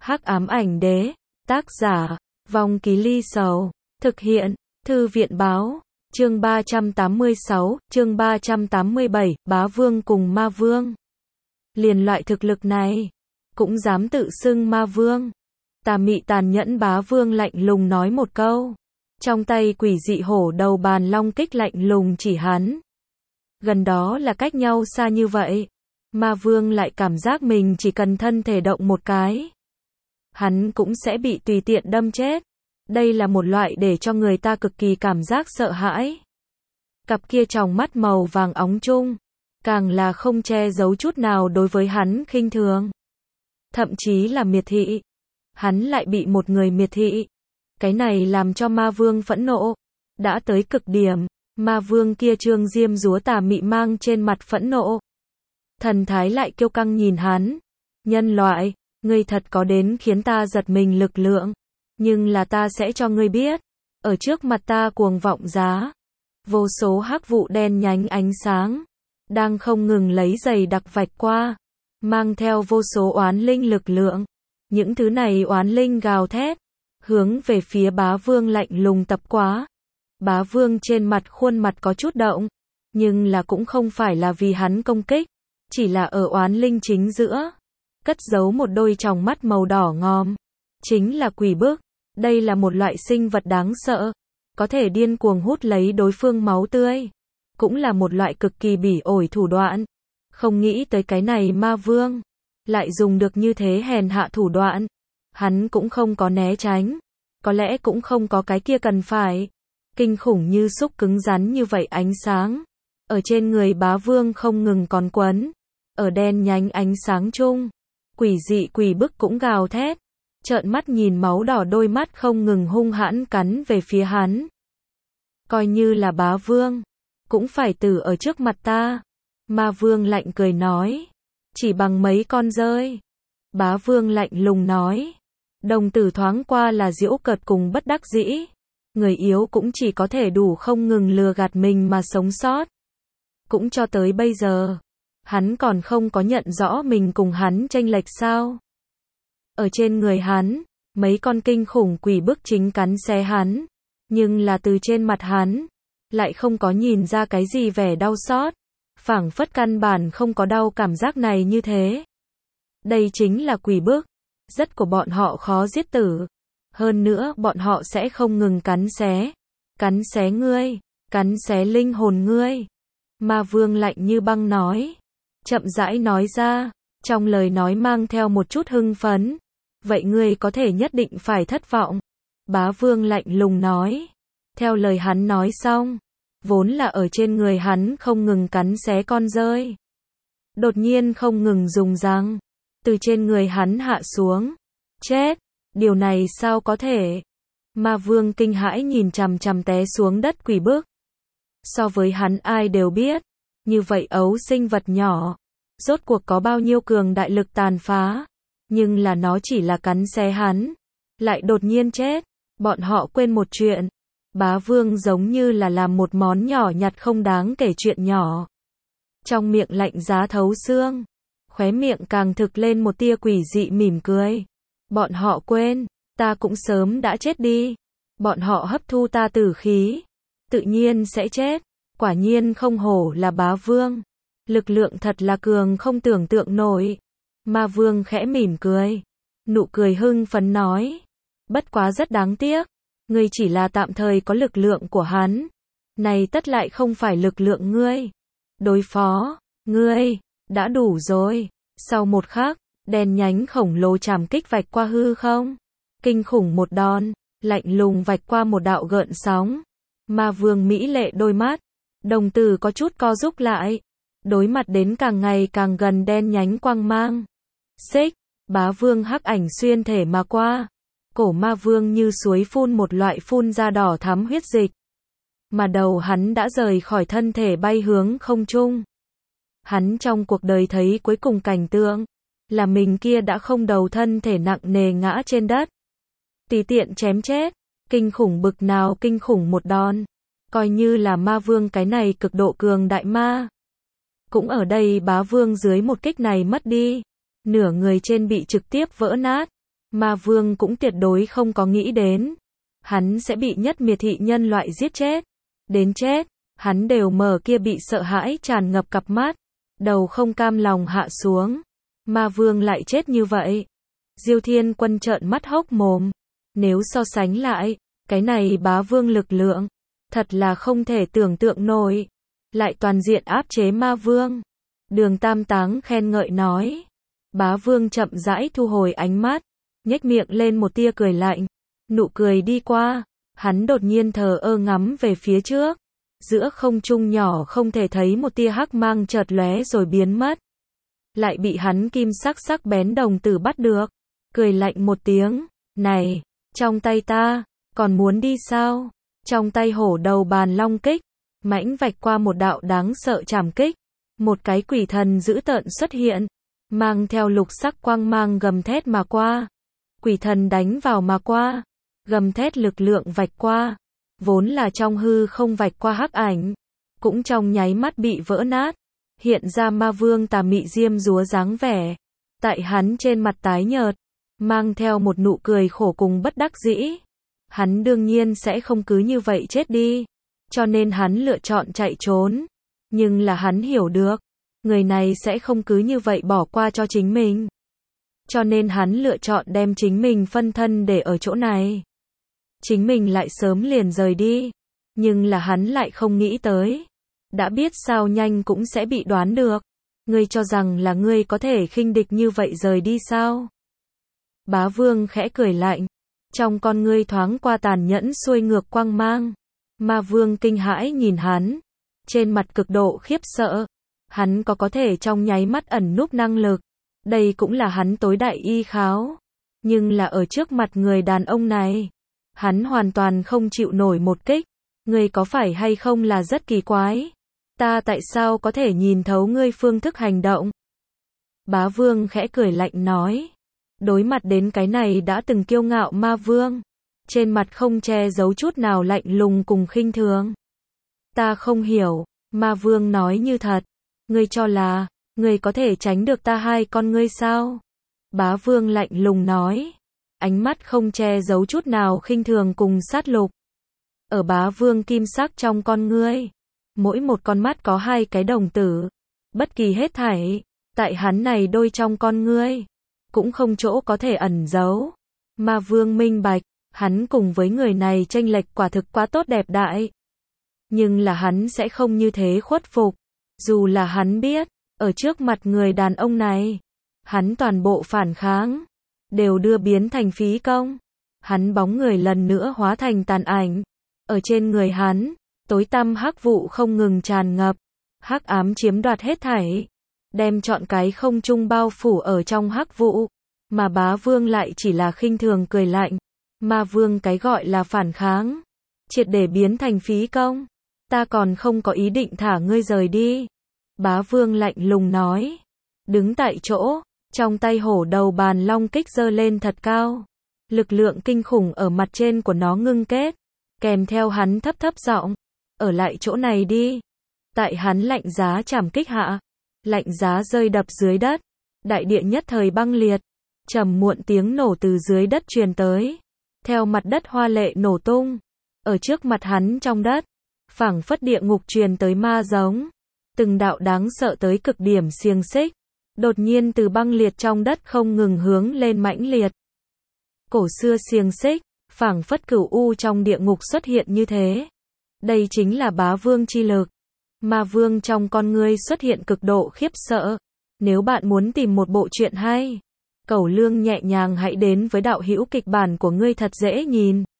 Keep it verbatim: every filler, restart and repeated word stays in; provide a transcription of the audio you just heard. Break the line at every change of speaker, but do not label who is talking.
Hắc ám ảnh đế, tác giả, Vong Ký Ly Sầu, thực hiện, Thư viện báo, chương ba trăm tám mươi sáu, chương ba trăm tám mươi bảy, Bá Vương cùng Ma Vương. Liền loại thực lực này, cũng dám tự xưng Ma Vương. Tà mị tàn nhẫn Bá Vương lạnh lùng nói một câu. Trong tay quỷ dị hổ đầu bàn long kích lạnh lùng chỉ hắn. Gần đó là cách nhau xa như vậy. Ma Vương lại cảm giác mình chỉ cần thân thể động một cái, hắn cũng sẽ bị tùy tiện đâm chết. Đây là một loại để cho người ta cực kỳ cảm giác sợ hãi. Cặp kia tròng mắt màu vàng óng chung, càng là không che giấu chút nào đối với hắn khinh thường. Thậm chí là miệt thị. Hắn lại bị một người miệt thị. Cái này làm cho Ma Vương phẫn nộ. Đã tới cực điểm, Ma Vương kia trương diêm dúa tà mị mang trên mặt phẫn nộ. Thần thái lại kiêu căng nhìn hắn. Nhân loại, ngươi thật có đến khiến ta giật mình lực lượng. Nhưng là ta sẽ cho ngươi biết. Ở trước mặt ta cuồng vọng giá. Vô số hắc vụ đen nhánh ánh sáng. Đang không ngừng lấy giày đặc vạch qua. Mang theo vô số oán linh lực lượng. Những thứ này oán linh gào thét. Hướng về phía Bá Vương lạnh lùng tập quá. Bá Vương trên mặt khuôn mặt có chút động. Nhưng là cũng không phải là vì hắn công kích. Chỉ là ở oán linh chính giữa. Cất giấu một đôi tròng mắt màu đỏ ngòm. Chính là quỷ bức. Đây là một loại sinh vật đáng sợ. Có thể điên cuồng hút lấy đối phương máu tươi. Cũng là một loại cực kỳ bỉ ổi thủ đoạn. Không nghĩ tới cái này Ma Vương lại dùng được như thế hèn hạ thủ đoạn. Hắn cũng không có né tránh. Có lẽ cũng không có cái kia cần phải. Kinh khủng như xúc cứng rắn như vậy ánh sáng. Ở trên người Bá Vương không ngừng còn quấn. Ở đen nhánh ánh sáng chung. Quỷ dị quỷ bức cũng gào thét. Trợn mắt nhìn máu đỏ đôi mắt không ngừng hung hãn cắn về phía hắn. Coi như là Bá Vương. Cũng phải tử ở trước mặt ta. Ma Vương lạnh cười nói. Chỉ bằng mấy con rơi. Bá Vương lạnh lùng nói. Đồng tử thoáng qua là giễu cợt cùng bất đắc dĩ. Người yếu cũng chỉ có thể đủ không ngừng lừa gạt mình mà sống sót. Cũng cho tới bây giờ. Hắn còn không có nhận rõ mình cùng hắn chênh lệch sao. Ở trên người hắn, mấy con kinh khủng quỷ bức chính cắn xé hắn. Nhưng là từ trên mặt hắn, lại không có nhìn ra cái gì vẻ đau xót. Phảng phất căn bản không có đau cảm giác này như thế. Đây chính là quỷ bức. Rất của bọn họ khó giết tử. Hơn nữa bọn họ sẽ không ngừng cắn xé. Cắn xé ngươi, cắn xé linh hồn ngươi. Ma Vương lạnh như băng nói. Chậm rãi nói ra, trong lời nói mang theo một chút hưng phấn. Vậy ngươi có thể nhất định phải thất vọng. Bá Vương lạnh lùng nói. Theo lời hắn nói xong, vốn là ở trên người hắn không ngừng cắn xé con rơi. Đột nhiên không ngừng dùng răng, từ trên người hắn hạ xuống. Chết, điều này sao có thể? Ma Vương kinh hãi nhìn chằm chằm té xuống đất quỷ bức. So với hắn ai đều biết, như vậy ấu sinh vật nhỏ, rốt cuộc có bao nhiêu cường đại lực tàn phá. Nhưng là nó chỉ là cắn xé hắn, lại đột nhiên chết. Bọn họ quên một chuyện. Bá Vương giống như là làm một món nhỏ nhặt không đáng kể chuyện nhỏ. Trong miệng lạnh giá thấu xương. Khóe miệng càng thực lên một tia quỷ dị mỉm cười. Bọn họ quên, ta cũng sớm đã chết đi. Bọn họ hấp thu ta tử khí, tự nhiên sẽ chết. Quả nhiên không hổ là Bá Vương. Lực lượng thật là cường không tưởng tượng nổi. Ma Vương khẽ mỉm cười. Nụ cười hưng phấn nói. Bất quá rất đáng tiếc. Ngươi chỉ là tạm thời có lực lượng của hắn. Này tất lại không phải lực lượng ngươi. Đối phó, ngươi, đã đủ rồi. Sau một khắc, đèn nhánh khổng lồ chạm kích vạch qua hư không. Kinh khủng một đòn, lạnh lùng vạch qua một đạo gợn sóng. Ma Vương mỹ lệ đôi mắt. Đồng tử có chút co rúm lại. Đối mặt đến càng ngày càng gần đen nhánh quang mang. Xích, Bá Vương hắc ảnh xuyên thể mà qua. Cổ Ma Vương như suối phun một loại phun ra đỏ thắm huyết dịch. Mà đầu hắn đã rời khỏi thân thể bay hướng không trung. Hắn trong cuộc đời thấy cuối cùng cảnh tượng, là mình kia đã không đầu thân thể nặng nề ngã trên đất. Tùy tiện chém chết, kinh khủng bực nào kinh khủng một đòn. Coi như là Ma Vương cái này cực độ cường đại ma. Cũng ở đây Bá Vương dưới một kích này mất đi. Nửa người trên bị trực tiếp vỡ nát. Ma vương cũng tuyệt đối không có nghĩ đến. Hắn sẽ bị nhất miệt thị nhân loại giết chết. Đến chết, hắn đều mở kia bị sợ hãi tràn ngập cặp mắt. Đầu không cam lòng hạ xuống. Ma vương lại chết như vậy. Diêu Thiên Quân trợn mắt hốc mồm. Nếu so sánh lại, cái này bá vương lực lượng, thật là không thể tưởng tượng nổi. Lại toàn diện áp chế ma vương. Đường Tam Táng khen ngợi nói. Bá vương chậm rãi thu hồi ánh mắt, nhếch miệng lên một tia cười lạnh. Nụ cười đi qua, hắn đột nhiên thờ ơ ngắm về phía trước. Giữa không trung nhỏ không thể thấy một tia hắc mang chợt lóe rồi biến mất. Lại bị hắn kim sắc sắc bén đồng tử bắt được. Cười lạnh một tiếng, này, trong tay ta, còn muốn đi sao? Trong tay hổ đầu bàn long kích, mãnh vạch qua một đạo đáng sợ trảm kích. Một cái quỷ thần dữ tợn xuất hiện, mang theo lục sắc quang mang gầm thét mà qua. Quỷ thần đánh vào mà qua, gầm thét lực lượng vạch qua, vốn là trong hư không vạch qua hắc ảnh, cũng trong nháy mắt bị vỡ nát, hiện ra ma vương tà mị diêm dúa dáng vẻ. Tại hắn trên mặt tái nhợt, mang theo một nụ cười khổ cùng bất đắc dĩ. Hắn đương nhiên sẽ không cứ như vậy chết đi, cho nên hắn lựa chọn chạy trốn. Nhưng là hắn hiểu được, người này sẽ không cứ như vậy bỏ qua cho chính mình. Cho nên hắn lựa chọn đem chính mình phân thân để ở chỗ này. Chính mình lại sớm liền rời đi. Nhưng là hắn lại không nghĩ tới. Đã biết sao nhanh cũng sẽ bị đoán được. Ngươi cho rằng là ngươi có thể khinh địch như vậy rời đi sao? Bá vương khẽ cười lạnh. Trong con ngươi thoáng qua tàn nhẫn xuôi ngược quang mang. Ma vương kinh hãi nhìn hắn. Trên mặt cực độ khiếp sợ. Hắn có có thể trong nháy mắt ẩn núp năng lực. Đây cũng là hắn tối đại y kháo. Nhưng là ở trước mặt người đàn ông này, hắn hoàn toàn không chịu nổi một kích. Ngươi có phải hay không là rất kỳ quái? Ta tại sao có thể nhìn thấu ngươi phương thức hành động? Bá vương khẽ cười lạnh nói. Đối mặt đến cái này đã từng kiêu ngạo ma vương, trên mặt không che giấu chút nào lạnh lùng cùng khinh thường. Ta không hiểu, ma vương nói như thật. Ngươi cho là, ngươi có thể tránh được ta hai con ngươi sao? Bá vương lạnh lùng nói. Ánh mắt không che giấu chút nào khinh thường cùng sát lục. Ở bá vương kim sắc trong con ngươi, mỗi một con mắt có hai cái đồng tử. Bất kỳ hết thảy, tại hắn này đôi trong con ngươi, cũng không chỗ có thể ẩn giấu. Ma vương minh bạch, hắn cùng với người này chênh lệch quả thực quá tốt đẹp đại. Nhưng là hắn sẽ không như thế khuất phục. Dù là hắn biết, ở trước mặt người đàn ông này, hắn toàn bộ phản kháng, đều đưa biến thành phí công. Hắn bóng người lần nữa hóa thành tàn ảnh. Ở trên người hắn, tối tăm hắc vụ không ngừng tràn ngập. Hắc ám chiếm đoạt hết thảy, đem trọn cái không trung bao phủ ở trong hắc vụ. Mà bá vương lại chỉ là khinh thường cười lạnh. Ma vương cái gọi là phản kháng, triệt để biến thành phí công. Ta còn không có ý định thả ngươi rời đi. Bá vương lạnh lùng nói. Đứng tại chỗ, trong tay hổ đầu bàn long kích giơ lên thật cao. Lực lượng kinh khủng ở mặt trên của nó ngưng kết. Kèm theo hắn thấp thấp giọng. Ở lại chỗ này đi. Tại hắn lạnh giá chảm kích hạ. Lạnh giá rơi đập dưới đất. Đại địa nhất thời băng liệt. Trầm muộn tiếng nổ từ dưới đất truyền tới. Theo mặt đất hoa lệ nổ tung. Ở trước mặt hắn trong đất, phảng phất địa ngục truyền tới ma giống. Từng đạo đáng sợ tới cực điểm xiềng xích, đột nhiên từ băng liệt trong đất không ngừng hướng lên mãnh liệt. Cổ xưa xiềng xích, phảng phất cửu u trong địa ngục xuất hiện như thế. Đây chính là bá vương chi lực. Ma vương trong con ngươi xuất hiện cực độ khiếp sợ. Nếu bạn muốn tìm một bộ truyện hay, Cẩu Lương nhẹ nhàng hãy đến với đạo hữu kịch bản của ngươi thật dễ nhìn.